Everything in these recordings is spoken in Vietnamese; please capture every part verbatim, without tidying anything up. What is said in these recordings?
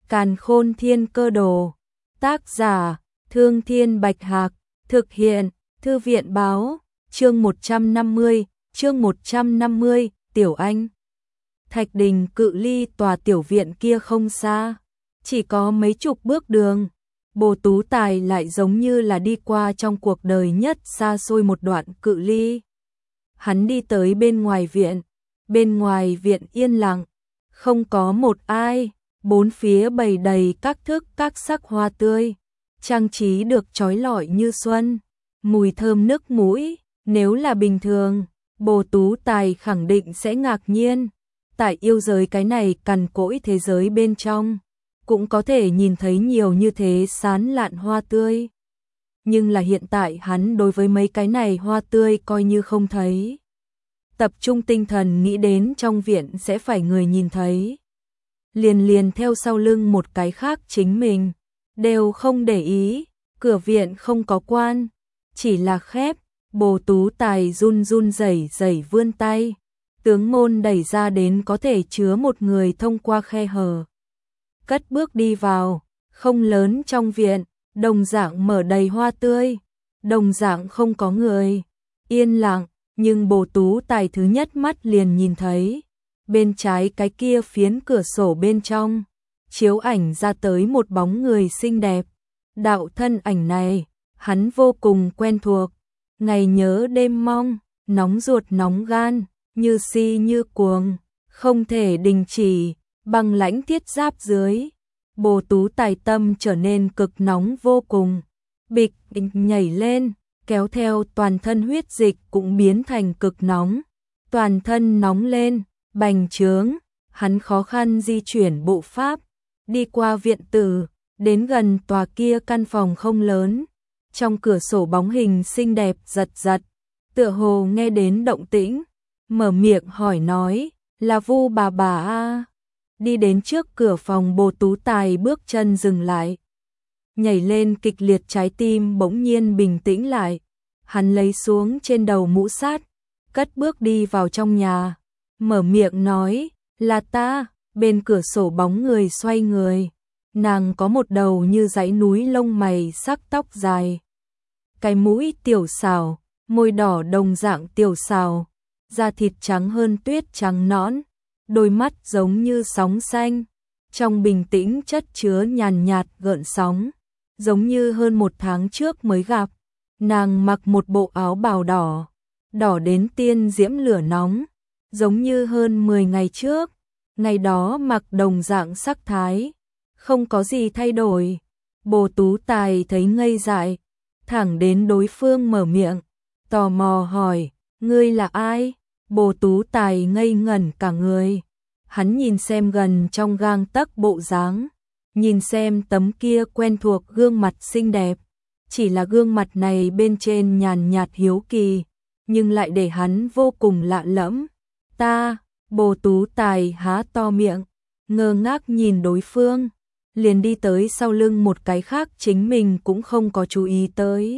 Càn Khôn Thiên Cơ Đồ. Tác giả: Thương Thiên Bạch Hạc. Thực hiện: Thư viện báo. Chương một trăm năm mươi, chương một trăm năm mươi, Tiểu Anh. Thạch Đình cự ly tòa tiểu viện kia không xa, chỉ có mấy chục bước đường. Bồ Tú Tài lại giống như là đi qua trong cuộc đời nhất xa xôi một đoạn cự ly. Hắn đi tới bên ngoài viện, bên ngoài viện yên lặng, không có một ai, bốn phía bày đầy các thức các sắc hoa tươi, trang trí được chói lọi như xuân, mùi thơm nức mũi. Nếu là bình thường, Bồ Tú Tài khẳng định sẽ ngạc nhiên, tại yêu giới cái này cằn cỗi thế giới bên trong, cũng có thể nhìn thấy nhiều như thế sán lạn hoa tươi. Nhưng là hiện tại hắn đối với mấy cái này hoa tươi coi như không thấy. Tập trung tinh thần nghĩ đến trong viện sẽ phải người nhìn thấy. Liền liền theo sau lưng một cái khác chính mình, đều không để ý, cửa viện không có quan, chỉ là khép. Bồ Tú Tài run run rẩy rẩy vươn tay, tướng môn đẩy ra đến có thể chứa một người thông qua khe hở. Cất bước đi vào, không lớn trong viện, đồng dạng mở đầy hoa tươi, đồng dạng không có người, yên lặng, nhưng Bồ Tú Tài thứ nhất mắt liền nhìn thấy, bên trái cái kia phiến cửa sổ bên trong, chiếu ảnh ra tới một bóng người xinh đẹp. Đạo thân ảnh này, hắn vô cùng quen thuộc. Ngày nhớ đêm mong, nóng ruột nóng gan, như si như cuồng, không thể đình chỉ, băng lãnh thiết giáp dưới. Bồ Tú Tài tâm trở nên cực nóng vô cùng, bịch nhảy lên, kéo theo toàn thân huyết dịch cũng biến thành cực nóng, toàn thân nóng lên, bành trướng, hắn khó khăn di chuyển bộ pháp, đi qua viện tử, đến gần tòa kia căn phòng không lớn. Trong cửa sổ bóng hình xinh đẹp giật giật, tựa hồ nghe đến động tĩnh, mở miệng hỏi nói, là Vu bà bà a. Đi đến trước cửa phòng, Bồ Tú Tài bước chân dừng lại. Nhảy lên kịch liệt trái tim bỗng nhiên bình tĩnh lại. Hắn lấy xuống trên đầu mũ sát, cất bước đi vào trong nhà, mở miệng nói, là ta. Bên cửa sổ bóng người xoay người, nàng có một đầu như dãy núi lông mày sắc tóc dài. Cái mũi tiểu xào, môi đỏ đồng dạng tiểu xào, da thịt trắng hơn tuyết trắng nõn, đôi mắt giống như sóng xanh, trong bình tĩnh chất chứa nhàn nhạt gợn sóng, giống như hơn một tháng trước mới gặp. Nàng mặc một bộ áo bào đỏ, đỏ đến tiên diễm lửa nóng, giống như hơn mười ngày trước, ngày đó mặc đồng dạng sắc thái, không có gì thay đổi. Bồ Tú Tài thấy ngây dại, thẳng đến đối phương mở miệng, tò mò hỏi, ngươi là ai? Bồ Tú Tài ngây ngẩn cả người, hắn nhìn xem gần trong gang tấc bộ dáng, nhìn xem tấm kia quen thuộc gương mặt xinh đẹp, chỉ là gương mặt này bên trên nhàn nhạt hiếu kỳ, nhưng lại để hắn vô cùng lạ lẫm. Ta, Bồ Tú Tài há to miệng, ngơ ngác nhìn đối phương, liền đi tới sau lưng một cái khác chính mình cũng không có chú ý tới.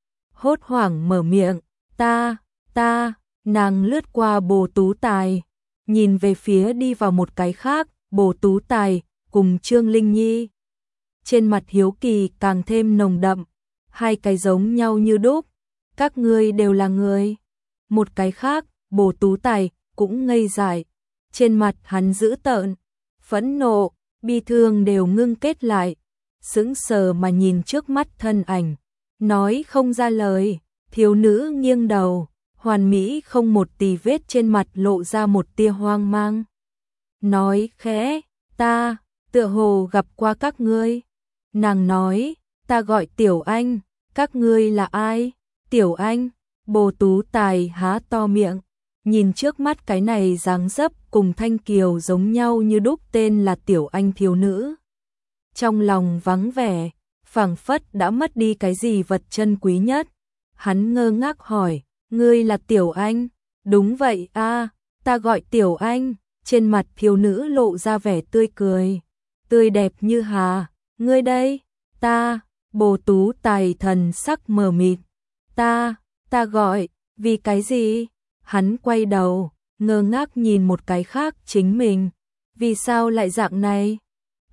Hốt hoảng mở miệng, ta, ta, nàng lướt qua Bồ Tú Tài, nhìn về phía đi vào một cái khác, Bồ Tú Tài, cùng Trương Linh Nhi. Trên mặt hiếu kỳ càng thêm nồng đậm, hai cái giống nhau như đúc, các ngươi đều là người. Một cái khác, Bồ Tú Tài, cũng ngây dại, trên mặt hắn dữ tợn, phẫn nộ, bi thương đều ngưng kết lại, sững sờ mà nhìn trước mắt thân ảnh, nói không ra lời. Thiếu nữ nghiêng đầu, hoàn mỹ không một tì vết trên mặt lộ ra một tia hoang mang. Nói khẽ, ta, tựa hồ gặp qua các ngươi. Nàng nói, ta gọi Tiểu Anh, các ngươi là ai? Tiểu Anh, Bồ Tú Tài há to miệng, nhìn trước mắt cái này dáng dấp cùng Thanh Kiều giống nhau như đúc tên là Tiểu Anh thiếu nữ. Trong lòng vắng vẻ, phảng phất đã mất đi cái gì vật chân quý nhất. Hắn ngơ ngác hỏi, ngươi là Tiểu Anh? Đúng vậy a, ta gọi Tiểu Anh. Trên mặt thiếu nữ lộ ra vẻ tươi cười, tươi đẹp như hà. Ngươi đây? Ta, Bồ Tú Tài thần sắc mờ mịt. Ta, ta gọi, vì cái gì? Hắn quay đầu, ngơ ngác nhìn một cái khác chính mình. Vì sao lại dạng này?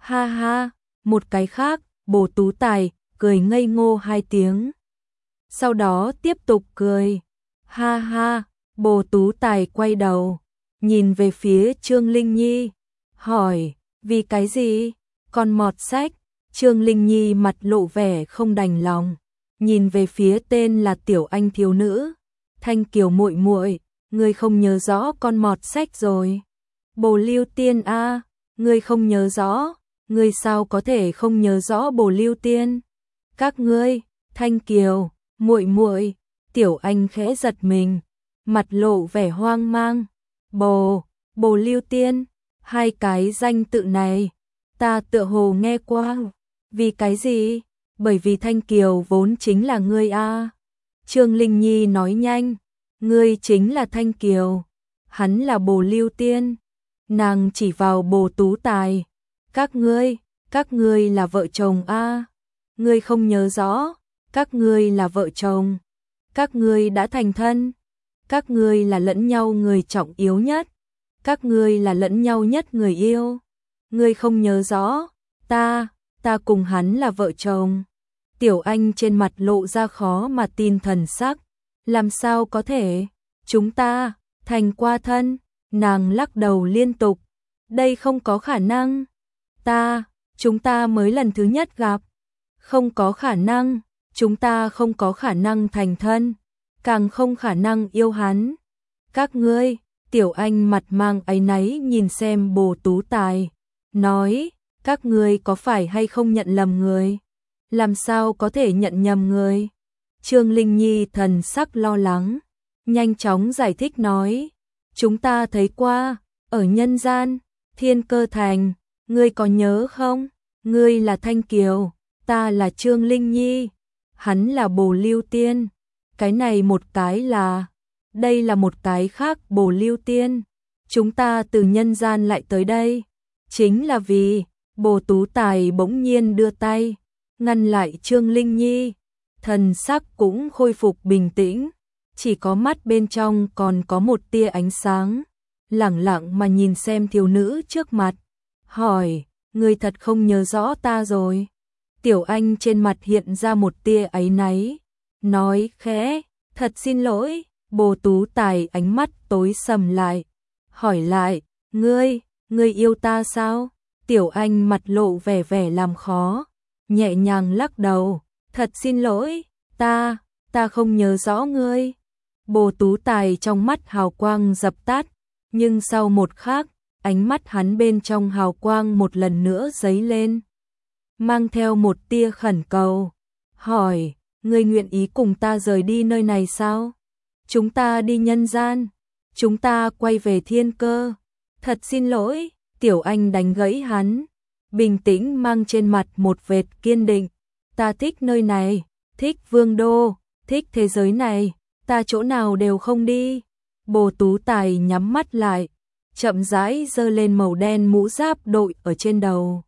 Ha ha, một cái khác, Bồ Tú Tài, cười ngây ngô hai tiếng. Sau đó tiếp tục cười. Ha ha, Bồ Tú Tài quay đầu, nhìn về phía Trương Linh Nhi, hỏi, vì cái gì? Con mọt sách. Trương Linh Nhi mặt lộ vẻ không đành lòng, nhìn về phía tên là Tiểu Anh thiếu nữ. Thanh Kiều muội muội, ngươi không nhớ rõ con mọt sách rồi. Bồ Lưu Tiên a, à, ngươi không nhớ rõ, ngươi sao có thể không nhớ rõ Bồ Lưu Tiên? Các ngươi, Thanh Kiều, muội muội, Tiểu Anh khẽ giật mình, mặt lộ vẻ hoang mang. Bồ, Bồ Lưu Tiên, hai cái danh tự này, ta tựa hồ nghe qua. Vì cái gì? Bởi vì Thanh Kiều vốn chính là ngươi a. À. Trương Linh Nhi nói nhanh, ngươi chính là Thanh Kiều, hắn là Bồ Lưu Tiên. Nàng chỉ vào Bồ Tú Tài, các ngươi, các ngươi là vợ chồng a. À. Ngươi không nhớ rõ, các ngươi là vợ chồng, các ngươi đã thành thân, các ngươi là lẫn nhau người trọng yếu nhất, các ngươi là lẫn nhau nhất người yêu. Ngươi không nhớ rõ, ta, ta cùng hắn là vợ chồng. Tiểu Anh trên mặt lộ ra khó mà tin thần sắc, làm sao có thể, chúng ta, thành qua thân. Nàng lắc đầu liên tục, đây không có khả năng, ta, chúng ta mới lần thứ nhất gặp, không có khả năng, chúng ta không có khả năng thành thân, càng không khả năng yêu hắn. Các ngươi, Tiểu Anh mặt mang áy náy nhìn xem Bồ Tú Tài, nói, các ngươi có phải hay không nhận lầm người? Làm sao có thể nhận nhầm người? Trương Linh Nhi thần sắc lo lắng, nhanh chóng giải thích nói, chúng ta thấy qua, ở nhân gian, Thiên Cơ Thành, ngươi có nhớ không? Ngươi là Thanh Kiều, ta là Trương Linh Nhi, hắn là Bồ Lưu Tiên, cái này một cái là, đây là một cái khác Bồ Lưu Tiên, chúng ta từ nhân gian lại tới đây, chính là vì, Bồ Tú Tài bỗng nhiên đưa tay, ngăn lại Trương Linh Nhi, thần sắc cũng khôi phục bình tĩnh, chỉ có mắt bên trong còn có một tia ánh sáng, lẳng lặng mà nhìn xem thiếu nữ trước mặt, hỏi, ngươi thật không nhớ rõ ta rồi? Tiểu Anh trên mặt hiện ra một tia áy náy, nói khẽ, thật xin lỗi. Bồ Tú Tài ánh mắt tối sầm lại, hỏi lại, ngươi, ngươi yêu ta sao? Tiểu Anh mặt lộ vẻ vẻ làm khó, nhẹ nhàng lắc đầu, thật xin lỗi, ta, ta không nhớ rõ ngươi. Bồ Tú Tài trong mắt hào quang dập tắt, nhưng sau một khắc, ánh mắt hắn bên trong hào quang một lần nữa dấy lên, mang theo một tia khẩn cầu, hỏi, ngươi nguyện ý cùng ta rời đi nơi này sao? Chúng ta đi nhân gian, chúng ta quay về thiên cơ. Thật xin lỗi, Tiểu Anh đánh gãy hắn, bình tĩnh mang trên mặt một vệt kiên định, ta thích nơi này, thích Vương đô, thích thế giới này, ta chỗ nào đều không đi. Bồ Tú Tài nhắm mắt lại, chậm rãi giơ lên màu đen mũ giáp đội ở trên đầu.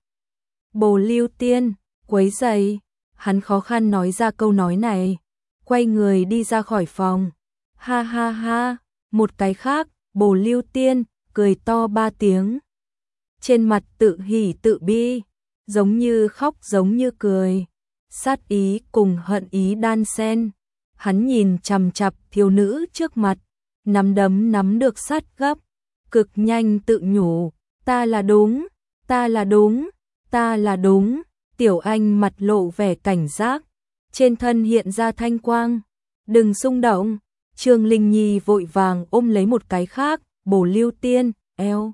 Bồ Lưu Tiên, quấy rầy, hắn khó khăn nói ra câu nói này, quay người đi ra khỏi phòng. Ha ha ha, một cái khác, Bồ Lưu Tiên, cười to ba tiếng. Trên mặt tự hỉ tự bi, giống như khóc giống như cười, sát ý cùng hận ý đan xen. Hắn nhìn chằm chằm thiếu nữ trước mặt, nắm đấm nắm được sát gấp, cực nhanh tự nhủ, ta là đúng, ta là đúng, ta là đúng. Tiểu Anh mặt lộ vẻ cảnh giác, trên thân hiện ra thanh quang, đừng xung động. Trương Linh Nhi vội vàng ôm lấy một cái khác, Bồ Lưu Tiên, eo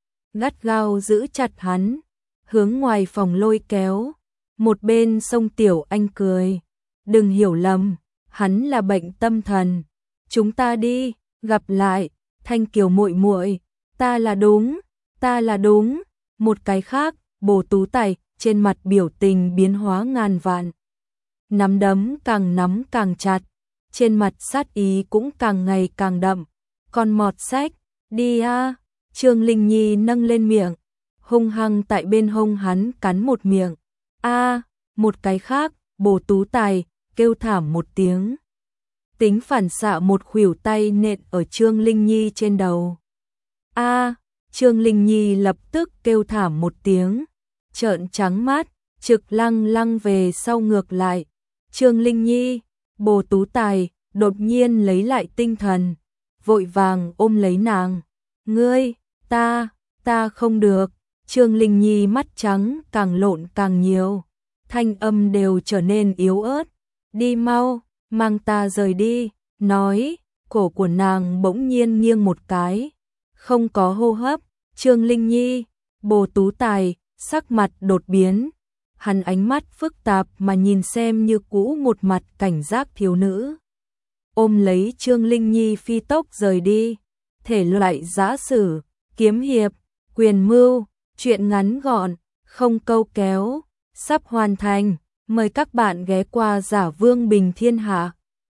gắt gao giữ chặt hắn, hướng ngoài phòng lôi kéo. Một bên sông Tiểu Anh cười, đừng hiểu lầm, hắn là bệnh tâm thần. Chúng ta đi, gặp lại, Thanh Kiều muội muội, ta là đúng, ta là đúng. Một cái khác, Bồ Tú Tài, trên mặt biểu tình biến hóa ngàn vạn. Nắm đấm càng nắm càng chặt, trên mặt sát ý cũng càng ngày càng đậm. Con mọt sách, đi a. Trương Linh Nhi nâng lên miệng, hung hăng tại bên hông hắn cắn một miệng. A, một cái khác, Bồ Tú Tài kêu thảm một tiếng. Tính phản xạ một khuỷu tay nện ở Trương Linh Nhi trên đầu. A, Trương Linh Nhi lập tức kêu thảm một tiếng, trợn trắng mắt, trực lăng lăng về sau ngược lại. Trương Linh Nhi, Bồ Tú Tài, đột nhiên lấy lại tinh thần, vội vàng ôm lấy nàng. Ngươi, ta, ta không được. Trương Linh Nhi mắt trắng càng lộn càng nhiều, thanh âm đều trở nên yếu ớt. Đi mau, mang ta rời đi. Nói, cổ của nàng bỗng nhiên nghiêng một cái, không có hô hấp. Trương Linh Nhi, Bồ Tú Tài, sắc mặt đột biến. Hắn ánh mắt phức tạp mà nhìn xem như cũ một mặt cảnh giác thiếu nữ. Ôm lấy Trương Linh Nhi phi tốc rời đi. Thể loại giã sử, kiếm hiệp, quyền mưu, truyện ngắn gọn, không câu kéo, sắp hoàn thành. Mời các bạn ghé qua Giả Vương Bình Thiên Hạ.